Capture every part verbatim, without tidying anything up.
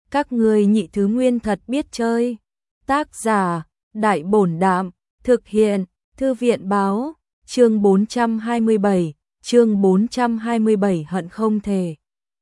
Các ngươi nhị thứ nguyên thật biết chơi. Tác giả, Đại Bổn Đạm, thực hiện, Thư viện báo, chương bốn trăm hai mươi bảy, chương bốn trăm hai mươi bảy hận không thể.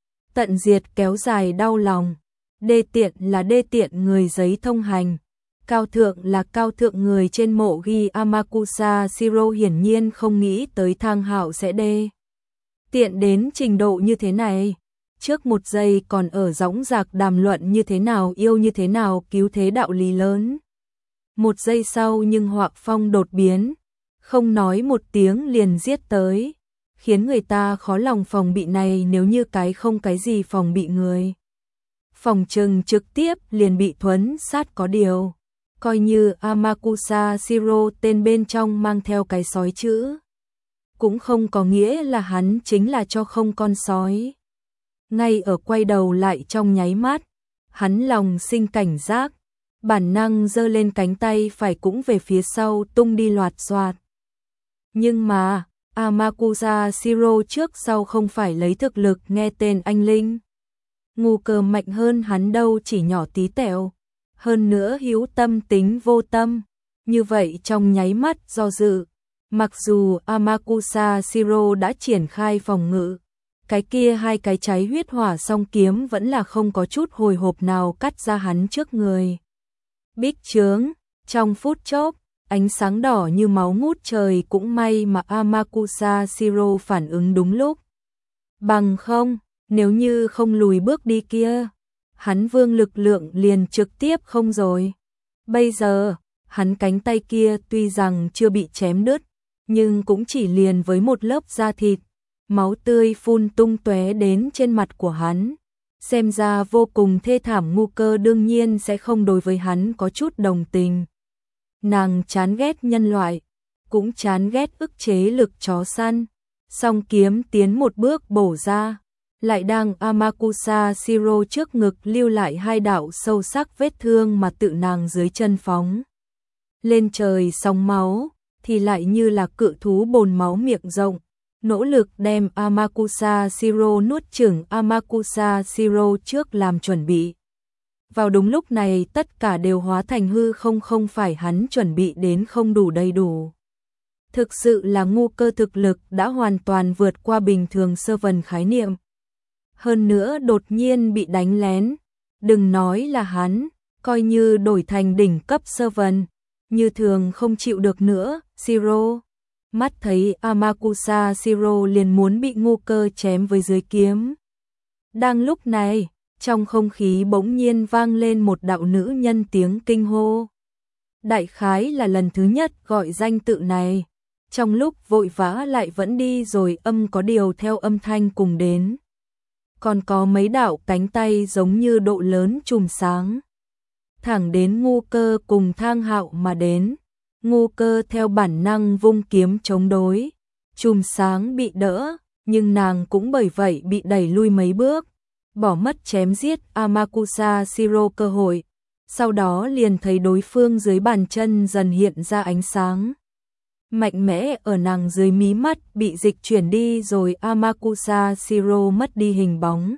Tận diệt kéo dài đau lòng, đê tiện là đê tiện người giấy thông hành, cao thượng là cao thượng người trên mộ ghi Amakusa Shiro hiển nhiên không nghĩ tới Thang Hạo sẽ đê tiện đến trình độ như thế này. Trước một giây còn ở dõng dạc đàm luận như thế nào yêu như thế nào cứu thế đạo lý lớn. Một giây sau nhưng Hoạc Phong đột biến, không nói một tiếng liền giết tới, khiến người ta khó lòng phòng bị này nếu như cái không cái gì phòng bị người. Phòng trừng trực tiếp liền bị thuấn sát có điều, coi như Amakusa Shiro tên bên trong mang theo cái sói chữ. Cũng không có nghĩa là hắn chính là cho không con sói. Ngay ở quay đầu lại trong nháy mắt, hắn lòng sinh cảnh giác, bản năng giơ lên cánh tay phải cũng về phía sau tung đi loạt soạt. Nhưng mà, Amakusa Shiro trước sau không phải lấy thực lực nghe tên anh Linh. Ngu Cơ mạnh hơn hắn đâu chỉ nhỏ tí tẹo, hơn nữa hữu tâm tính vô tâm, như vậy trong nháy mắt do dự. Mặc dù Amakusa Shiro đã triển khai phòng ngự, cái kia hai cái cháy huyết hỏa song kiếm vẫn là không có chút hồi hộp nào cắt ra hắn trước người. Bích trướng, trong phút chốc, ánh sáng đỏ như máu ngút trời, cũng may mà Amakusa Shiro phản ứng đúng lúc. Bằng không, nếu như không lùi bước đi kia, hắn vương lực lượng liền trực tiếp không rồi. Bây giờ, hắn cánh tay kia tuy rằng chưa bị chém đứt, nhưng cũng chỉ liền với một lớp da thịt, máu tươi phun tung tóe đến trên mặt của hắn. Xem ra vô cùng thê thảm. Ngu Cơ đương nhiên sẽ không đối với hắn có chút đồng tình. Nàng chán ghét nhân loại, cũng chán ghét ức chế lực chó săn. Song kiếm tiến một bước bổ ra, lại đang Amakusa Shiro trước ngực lưu lại hai đạo sâu sắc vết thương mà tự nàng dưới chân phóng lên trời sóng máu, thì lại như là cự thú bồn máu miệng rộng, nỗ lực đem Amakusa Shiro nuốt chửng. Amakusa Shiro trước làm chuẩn bị. Vào đúng lúc này tất cả đều hóa thành hư không, không phải hắn chuẩn bị đến không đủ đầy đủ. Thực sự là Ngu Cơ thực lực đã hoàn toàn vượt qua bình thường sơ vần khái niệm. Hơn nữa đột nhiên bị đánh lén, đừng nói là hắn, coi như đổi thành đỉnh cấp sơ vần, như thường không chịu được nữa. Shiro mắt thấy Amakusa Shiro liền muốn bị Ngu Cơ chém với dưới kiếm. Đang lúc này, trong không khí bỗng nhiên vang lên một đạo nữ nhân tiếng kinh hô. Đại khái là lần thứ nhất gọi danh tự này, trong lúc vội vã lại vẫn đi rồi âm có điều theo âm thanh cùng đến. Còn có mấy đạo cánh tay giống như độ lớn chùm sáng, thẳng đến Ngu Cơ cùng Thang Hạo mà đến. Ngu Cơ theo bản năng vung kiếm chống đối, chùm sáng bị đỡ, nhưng nàng cũng bởi vậy bị đẩy lui mấy bước, bỏ mất chém giết Amakusa Shiro cơ hội. Sau đó liền thấy đối phương dưới bàn chân dần hiện ra ánh sáng mạnh mẽ ở nàng dưới mí mắt bị dịch chuyển đi rồi. Amakusa Shiro mất đi hình bóng.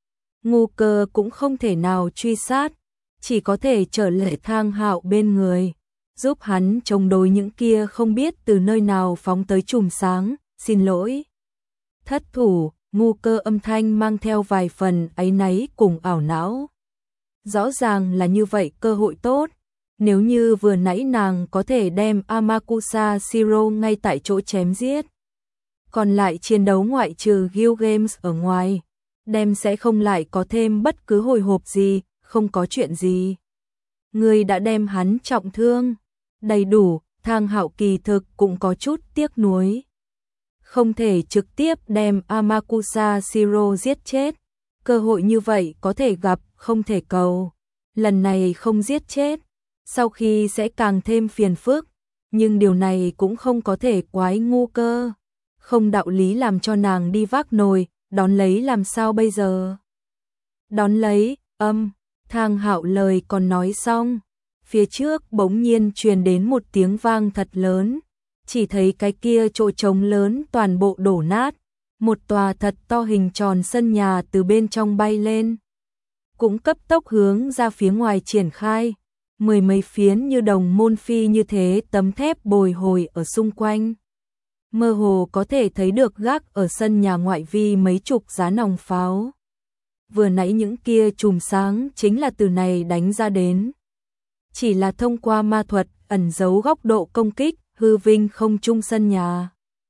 Ngu Cơ cũng không thể nào truy sát, chỉ có thể trở lại Thang Hạo bên người, giúp hắn chống đối những kia không biết từ nơi nào phóng tới chùm sáng. Xin lỗi. Thất thủ. Ngu Cơ âm thanh mang theo vài phần áy náy cùng ảo não. Rõ ràng là như vậy cơ hội tốt, nếu như vừa nãy nàng có thể đem Amakusa Shiro ngay tại chỗ chém giết, còn lại chiến đấu ngoại trừ Guild Games ở ngoài, đem sẽ không lại có thêm bất cứ hồi hộp gì, không có chuyện gì. Người đã đem hắn trọng thương, đầy đủ. Thang Hạo kỳ thực cũng có chút tiếc nuối, không thể trực tiếp đem Amakusa Shiro giết chết. Cơ hội như vậy có thể gặp, không thể cầu. Lần này không giết chết, sau khi sẽ càng thêm phiền phức, nhưng điều này cũng không có thể quái Ngu Cơ. Không đạo lý làm cho nàng đi vác nồi, đón lấy làm sao bây giờ? Đón lấy, âm, Thang Hạo lời còn nói xong, phía trước bỗng nhiên truyền đến một tiếng vang thật lớn, chỉ thấy cái kia chỗ trống lớn toàn bộ đổ nát, một tòa thật to hình tròn sân nhà từ bên trong bay lên. cũng cấp tốc hướng ra phía ngoài triển khai. Mười mấy phiến như đồng môn phi như thế tấm thép bồi hồi ở xung quanh. Mơ hồ có thể thấy được gác ở sân nhà ngoại vi mấy chục giá nòng pháo. Vừa nãy những kia chùm sáng chính là từ này đánh ra đến. Chỉ là thông qua ma thuật ẩn giấu góc độ công kích, hư vinh không trung sân nhà.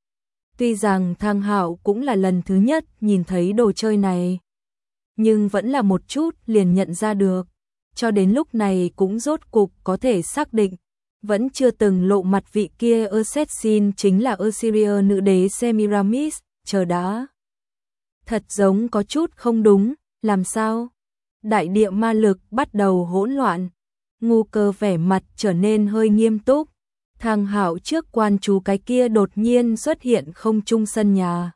Tuy rằng Thang Hạo cũng là lần thứ nhất nhìn thấy đồ chơi này, nhưng vẫn là một chút liền nhận ra được. Cho đến lúc này cũng rốt cục có thể xác định, vẫn chưa từng lộ mặt vị kia Assassin chính là Assyria nữ đế Semiramis, chờ đã. Thật giống có chút không đúng, làm sao? Đại địa ma lực bắt đầu hỗn loạn, Ngu Cơ vẻ mặt trở nên hơi nghiêm túc. Thang Hạo trước quan chú cái kia đột nhiên xuất hiện không trung sân nhà.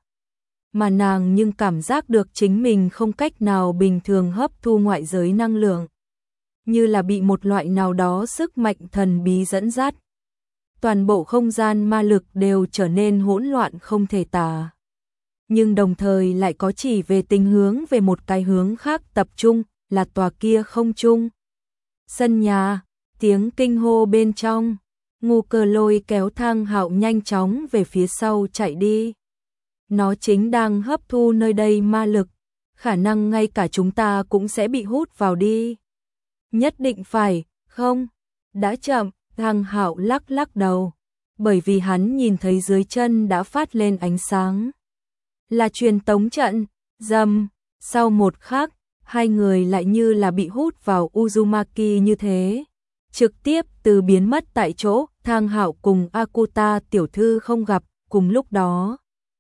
Mà nàng nhưng cảm giác được chính mình không cách nào bình thường hấp thu ngoại giới năng lượng. Như là bị một loại nào đó sức mạnh thần bí dẫn dắt. Toàn bộ không gian ma lực đều trở nên hỗn loạn không thể tả. Nhưng đồng thời lại có chỉ về tình hướng về một cái hướng khác tập trung, là tòa kia không trung. Sân nhà, tiếng kinh hô bên trong, Ngu Cơ lôi kéo Thang Hạo nhanh chóng về phía sau chạy đi. Nó chính đang hấp thu nơi đây ma lực, khả năng ngay cả chúng ta cũng sẽ bị hút vào đi. Nhất định phải, không? Đã chậm, Thang Hạo lắc lắc đầu, bởi vì hắn nhìn thấy dưới chân đã phát lên ánh sáng. Là truyền tống trận, rầm, sau một khắc, hai người lại như là bị hút vào Uzumaki như thế. Trực tiếp từ biến mất tại chỗ, Thang Hạo cùng Akuta tiểu thư không gặp, cùng lúc đó.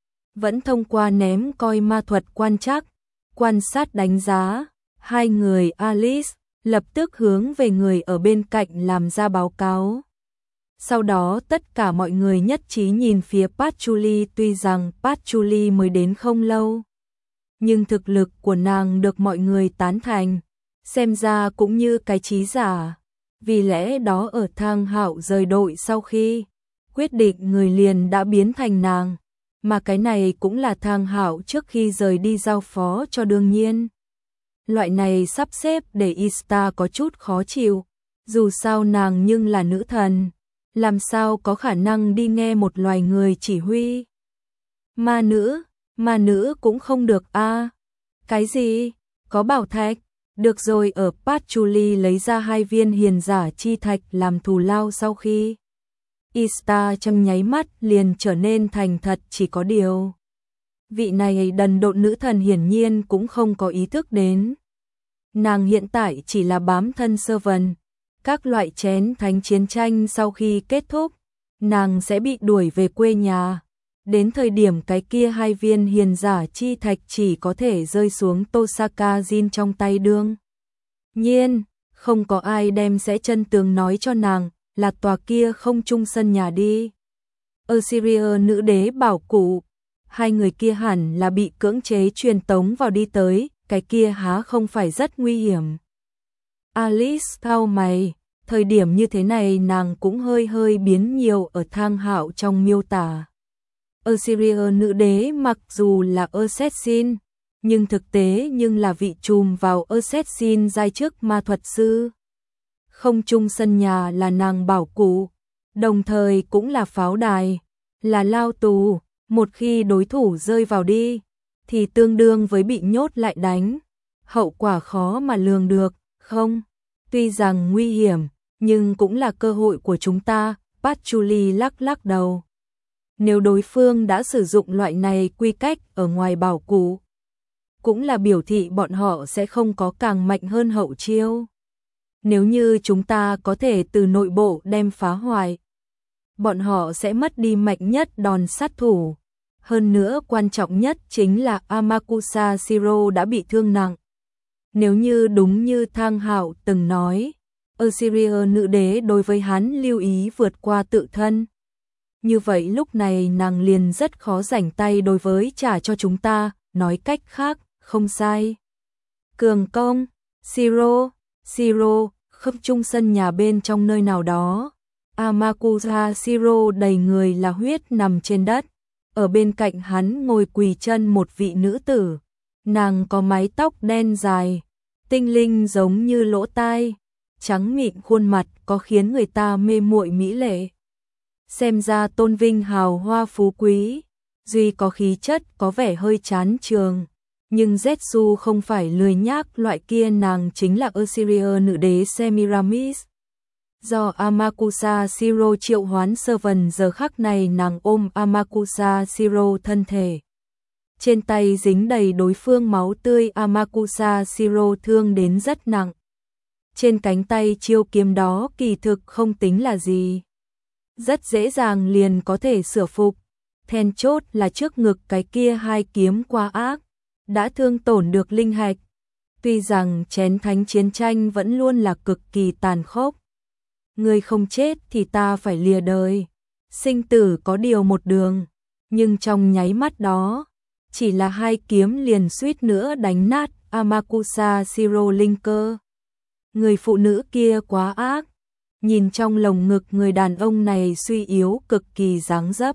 Vẫn thông qua ném coi ma thuật quan trắc, quan sát đánh giá, hai người Alice lập tức hướng về người ở bên cạnh làm ra báo cáo. Sau đó tất cả mọi người nhất trí nhìn phía Patchouli, tuy rằng Patchouli mới đến không lâu. Nhưng thực lực của nàng được mọi người tán thành, xem ra cũng như cái trí giả. Vì lẽ đó ở Thang Hạo rời đội sau khi quyết định người liền đã biến thành nàng. Mà cái này cũng là Thang Hạo trước khi rời đi giao phó cho đương nhiên. Loại này sắp xếp để Ista có chút khó chịu, dù sao nàng nhưng là nữ thần, làm sao có khả năng đi nghe một loài người chỉ huy. Ma nữ, ma nữ cũng không được a. À. Cái gì? Có bảo thạch? Được rồi, ở Patchouli lấy ra hai viên hiền giả chi thạch làm thù lao sau khi. Ista trong nháy mắt liền trở nên thành thật, chỉ có điều. Vị này đần độn nữ thần hiển nhiên cũng không có ý thức đến. Nàng hiện tại chỉ là bám thân sơ vần. Các loại chén thánh chiến tranh sau khi kết thúc, nàng sẽ bị đuổi về quê nhà. Đến thời điểm cái kia hai viên hiền giả chi thạch chỉ có thể rơi xuống Tosaka Jin trong tay đương. Nhiên, không có ai đem sẽ chân tường nói cho nàng là tòa kia không trung sân nhà đi. Assyria nữ đế bảo cụ, hai người kia hẳn là bị cưỡng chế truyền tống vào đi tới, cái kia há không phải rất nguy hiểm. Alice cau mày, thời điểm như thế này nàng cũng hơi hơi biến nhiều ở Thang Hạo trong miêu tả. Assyria nữ đế mặc dù là assassin, nhưng thực tế nhưng là vị trùm vào assassin giai chức ma thuật sư. Không trung sân nhà là nàng bảo cụ, đồng thời cũng là pháo đài, là lao tù, một khi đối thủ rơi vào đi, thì tương đương với bị nhốt lại đánh. Hậu quả khó mà lường được, không? Tuy rằng nguy hiểm, nhưng cũng là cơ hội của chúng ta, Patchouli lắc lắc đầu. Nếu đối phương đã sử dụng loại này quy cách ở ngoài bảo cụ, cũng là biểu thị bọn họ sẽ không có càng mạnh hơn hậu chiêu. Nếu như chúng ta có thể từ nội bộ đem phá hoại, bọn họ sẽ mất đi mạnh nhất đòn sát thủ. Hơn nữa quan trọng nhất chính là Amakusa Shiro đã bị thương nặng. Nếu như đúng như Thang Hạo từng nói, Assyria nữ đế đối với hắn lưu ý vượt qua tự thân. Như vậy lúc này nàng liền rất khó rảnh tay đối với trả cho chúng ta, nói cách khác, không sai. Cường công, Shiro, Shiro, không trung sân nhà bên trong nơi nào đó. Amakusa Shiro đầy người là huyết nằm trên đất. Ở bên cạnh hắn ngồi quỳ chân một vị nữ tử. Nàng có mái tóc đen dài, tinh linh giống như lỗ tai, trắng mịn khuôn mặt có khiến người ta mê muội mỹ lệ. Xem ra tôn vinh hào hoa phú quý, duy có khí chất có vẻ hơi chán trường. Nhưng Zetsu không phải lười nhác loại kia, nàng chính là Assyria nữ đế Semiramis. Do Amakusa Shiro triệu hoán sơ vần, giờ khắc này nàng ôm Amakusa Shiro thân thể. Trên tay dính đầy đối phương máu tươi, Amakusa Shiro thương đến rất nặng. Trên cánh tay chiêu kiếm đó kỳ thực không tính là gì. Rất dễ dàng liền có thể sửa phục. Then chốt là trước ngực cái kia hai kiếm quá ác, đã thương tổn được linh hạch. Tuy rằng chén thánh chiến tranh vẫn luôn là cực kỳ tàn khốc. Người không chết thì ta phải lìa đời. Sinh tử có điều một đường. Nhưng trong nháy mắt đó, chỉ là hai kiếm liền suýt nữa đánh nát Amakusa Shiro linh cơ. Người phụ nữ kia quá ác. Nhìn trong lồng ngực người đàn ông này suy yếu cực kỳ dáng dấp.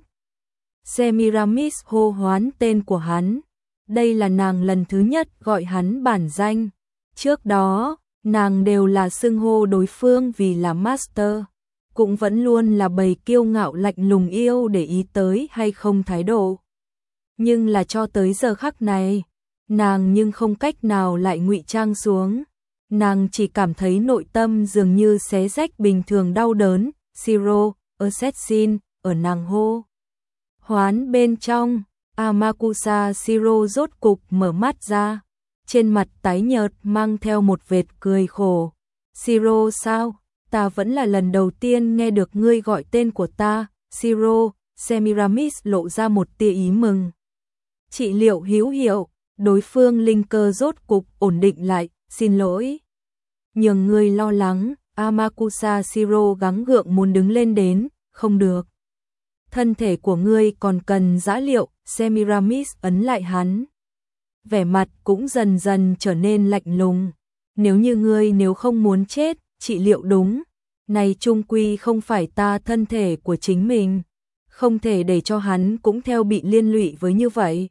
Semiramis hô hoán tên của hắn. Đây là nàng lần thứ nhất gọi hắn bản danh. Trước đó, nàng đều là xưng hô đối phương vì là master. Cũng vẫn luôn là bầy kiêu ngạo lạnh lùng yêu để ý tới hay không thái độ. Nhưng là cho tới giờ khắc này, nàng nhưng không cách nào lại ngụy trang xuống. Nàng chỉ cảm thấy nội tâm dường như xé rách bình thường đau đớn. Shiro, assassin, ở nàng hô hoán bên trong. Amakusa Shiro rốt cục mở mắt ra, trên mặt tái nhợt mang theo một vệt cười khổ. Shiro sao? Ta vẫn là lần đầu tiên nghe được ngươi gọi tên của ta. Shiro, Semiramis lộ ra một tia ý mừng. Trị liệu hữu hiệu, đối phương linh cơ rốt cục ổn định lại. Xin lỗi, nhường ngươi lo lắng. Amakusa Shiro gắng gượng muốn đứng lên đến, không được. Thân thể của ngươi còn cần dã liệu. Semiramis ấn lại hắn. Vẻ mặt cũng dần dần trở nên lạnh lùng. Nếu như ngươi nếu không muốn chết, trị liệu đúng. Này chung quy không phải ta thân thể của chính mình. Không thể để cho hắn cũng theo bị liên lụy với như vậy.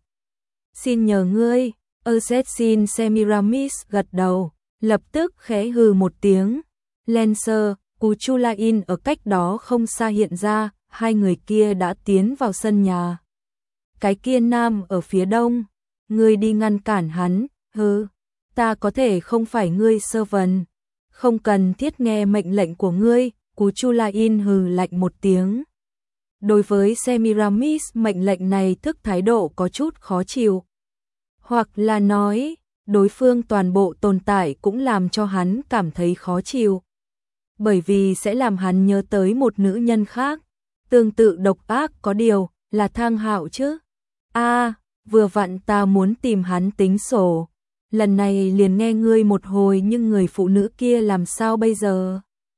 Xin nhờ ngươi. Assassin Semiramis gật đầu, lập tức khẽ hừ một tiếng. Lancer, Kuchulain ở cách đó không xa hiện ra, hai người kia đã tiến vào sân nhà. Cái kia nam ở phía đông, ngươi đi ngăn cản hắn. Hừ, ta có thể không phải ngươi sơ vần, không cần thiết nghe mệnh lệnh của ngươi. Kuchulain hừ lạnh một tiếng. Đối với Semiramis mệnh lệnh này thức thái độ có chút khó chịu. Hoặc là nói, đối phương toàn bộ tồn tại cũng làm cho hắn cảm thấy khó chịu. Bởi vì sẽ làm hắn nhớ tới một nữ nhân khác, tương tự độc ác có điều, là Thang Hạo chứ. A, à, vừa vặn ta muốn tìm hắn tính sổ. Lần này liền nghe ngươi một hồi, nhưng người phụ nữ kia làm sao bây giờ?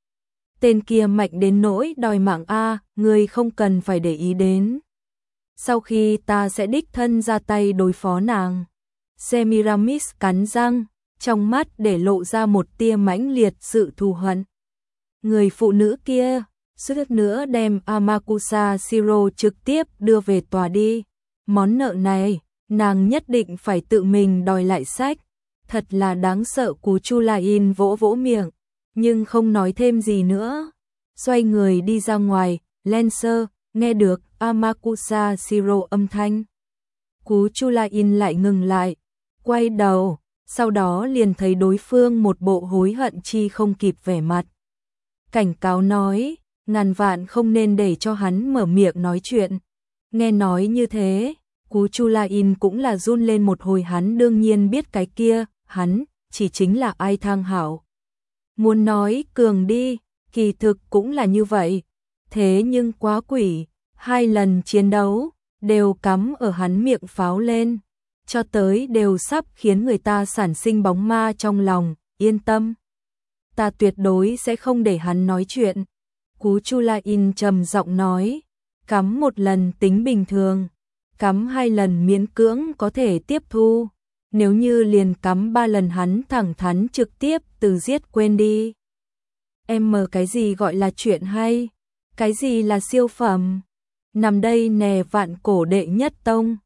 Tên kia mạnh đến nỗi đòi mạng a, à, ngươi không cần phải để ý đến. Sau khi ta sẽ đích thân ra tay đối phó nàng. Semiramis cắn răng, trong mắt để lộ ra một tia mãnh liệt sự thù hận. Người phụ nữ kia, suýt nữa đem Amakusa Shiro trực tiếp đưa về tòa đi. Món nợ này, nàng nhất định phải tự mình đòi lại sách. Thật là đáng sợ. Kuchulain vỗ vỗ miệng, nhưng không nói thêm gì nữa. Xoay người đi ra ngoài. Lancer, nghe được Amakusa Shiro âm thanh. Kuchulain lại ngừng lại, quay đầu, sau đó liền thấy đối phương một bộ hối hận chi không kịp vẻ mặt. Cảnh cáo nói, ngàn vạn không nên để cho hắn mở miệng nói chuyện. Nghe nói như thế, Kuchulain cũng là run lên một hồi, hắn đương nhiên biết cái kia, hắn, chỉ chính là Ai Thang Hạo. Muốn nói cường đi, kỳ thực cũng là như vậy. Thế nhưng quá quỷ, hai lần chiến đấu, đều cắm ở hắn miệng pháo lên. Cho tới đều sắp khiến người ta sản sinh bóng ma trong lòng. Yên tâm, ta tuyệt đối sẽ không để hắn nói chuyện. Kuchulain trầm giọng nói, cắm một lần tính bình thường, cắm hai lần miễn cưỡng có thể tiếp thu. Nếu như liền cắm ba lần hắn thẳng thắn trực tiếp từ giết quên đi. Em mờ cái gì gọi là chuyện hay? Cái gì là siêu phẩm? Nằm đây nè vạn cổ đệ nhất tông.